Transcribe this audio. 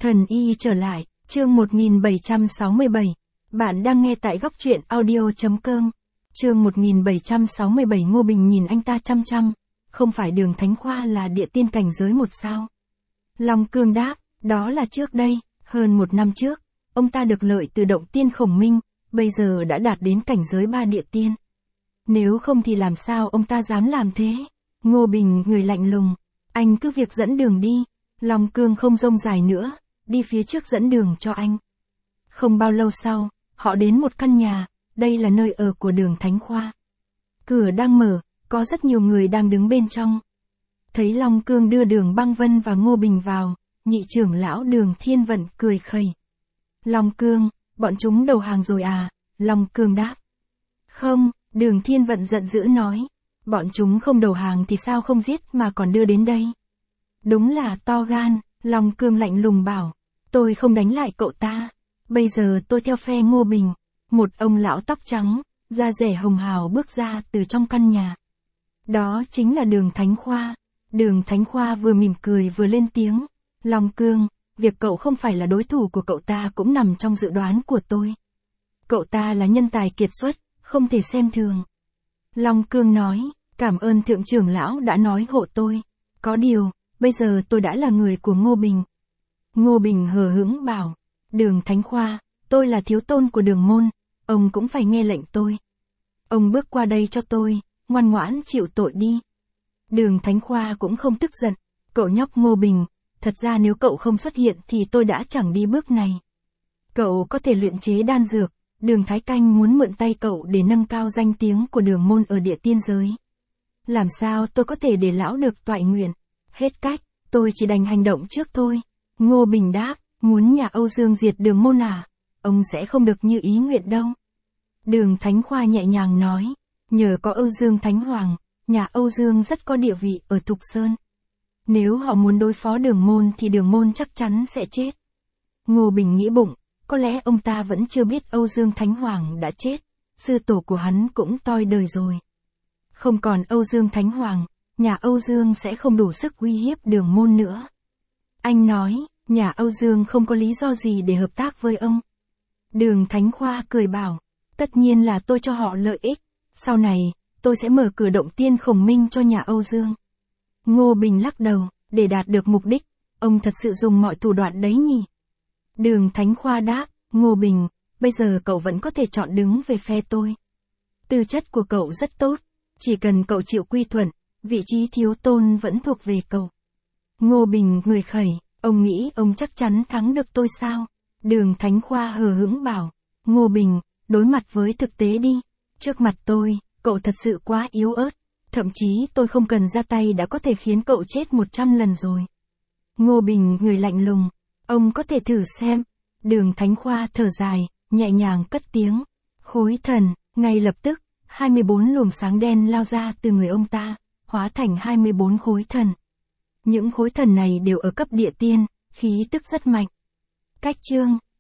Thần y trở lại, chương 1767. Bạn đang nghe tại góc truyện audio.com. Chương 1767. Ngô Bình nhìn anh ta chăm chăm. Không phải Đường Thánh Khoa là địa tiên cảnh giới một sao? Long Cương đáp, đó là trước đây, hơn 1 năm trước. Ông ta được lợi từ động tiên Khổng Minh, bây giờ đã đạt đến cảnh giới 3 địa tiên. Nếu không thì làm sao ông ta dám làm thế? Ngô Bình người lạnh lùng. Anh cứ việc dẫn đường đi. Long Cương không rông dài nữa, đi phía trước dẫn đường cho anh. Không bao lâu sau, họ đến một căn nhà, đây là nơi ở của Đường Thánh Khoa. Cửa đang mở, có rất nhiều người đang đứng bên trong. Thấy Long Cương đưa Đường Băng Vân và Ngô Bình vào, nhị trưởng lão Đường Thiên Vận cười khẩy. Long Cương, bọn chúng đầu hàng rồi à? Long Cương đáp. Không, Đường Thiên Vận giận dữ nói. Bọn chúng không đầu hàng thì sao không giết mà còn đưa đến đây? Đúng là to gan, Long Cương lạnh lùng bảo. Tôi không đánh lại cậu ta. Bây giờ tôi theo phe Ngô Bình. Một ông lão tóc trắng, da rẻ hồng hào bước ra từ trong căn nhà. Đó chính là Đường Thánh Khoa. Đường Thánh Khoa vừa mỉm cười vừa lên tiếng. Long Cương, việc cậu không phải là đối thủ của cậu ta cũng nằm trong dự đoán của tôi. Cậu ta là nhân tài kiệt xuất, không thể xem thường. Long Cương nói, cảm ơn thượng trưởng lão đã nói hộ tôi. Có điều, bây giờ tôi đã là người của Ngô Bình. Ngô Bình hờ hững bảo, Đường Thánh Khoa, tôi là thiếu tôn của Đường môn, ông cũng phải nghe lệnh tôi. Ông bước qua đây cho tôi, ngoan ngoãn chịu tội đi. Đường Thánh Khoa cũng không tức giận, cậu nhóc Ngô Bình, thật ra nếu cậu không xuất hiện thì tôi đã chẳng đi bước này. Cậu có thể luyện chế đan dược, Đường Thái Canh muốn mượn tay cậu để nâng cao danh tiếng của Đường môn ở địa tiên giới. Làm sao tôi có thể để lão được toại nguyện? Hết cách, tôi chỉ đành hành động trước thôi. Ngô Bình đáp, muốn nhà Âu Dương diệt Đường môn à? Ông sẽ không được như ý nguyện đâu. Đường Thánh Khoa nhẹ nhàng nói, nhờ có Âu Dương Thánh Hoàng, nhà Âu Dương rất có địa vị ở Thục Sơn. Nếu họ muốn đối phó Đường môn thì Đường môn chắc chắn sẽ chết. Ngô Bình nghĩ bụng, có lẽ ông ta vẫn chưa biết Âu Dương Thánh Hoàng đã chết, sư tổ của hắn cũng toi đời rồi. Không còn Âu Dương Thánh Hoàng, nhà Âu Dương sẽ không đủ sức uy hiếp Đường môn nữa. Anh nói, nhà Âu Dương không có lý do gì để hợp tác với ông. Đường Thánh Khoa cười bảo, tất nhiên là tôi cho họ lợi ích, sau này, tôi sẽ mở cửa động tiên Khổng Minh cho nhà Âu Dương. Ngô Bình lắc đầu, để đạt được mục đích, ông thật sự dùng mọi thủ đoạn đấy nhỉ? Đường Thánh Khoa đáp, Ngô Bình, bây giờ cậu vẫn có thể chọn đứng về phe tôi. Tư chất của cậu rất tốt, chỉ cần cậu chịu quy thuận, vị trí thiếu tôn vẫn thuộc về cậu. Ngô Bình người khẩy, ông nghĩ ông chắc chắn thắng được tôi sao? Đường Thánh Khoa hờ hững bảo, Ngô Bình, đối mặt với thực tế đi. Trước mặt tôi, cậu thật sự quá yếu ớt. Thậm chí tôi không cần ra tay đã có thể khiến cậu chết 100 lần rồi. Ngô Bình người lạnh lùng, ông có thể thử xem. Đường Thánh Khoa thở dài, nhẹ nhàng cất tiếng. Khối thần, ngay lập tức, 24 luồng sáng đen lao ra từ người ông ta, hóa thành 24 khối thần. Những khối thần này đều ở cấp địa tiên, khí tức rất mạnh. Cách chương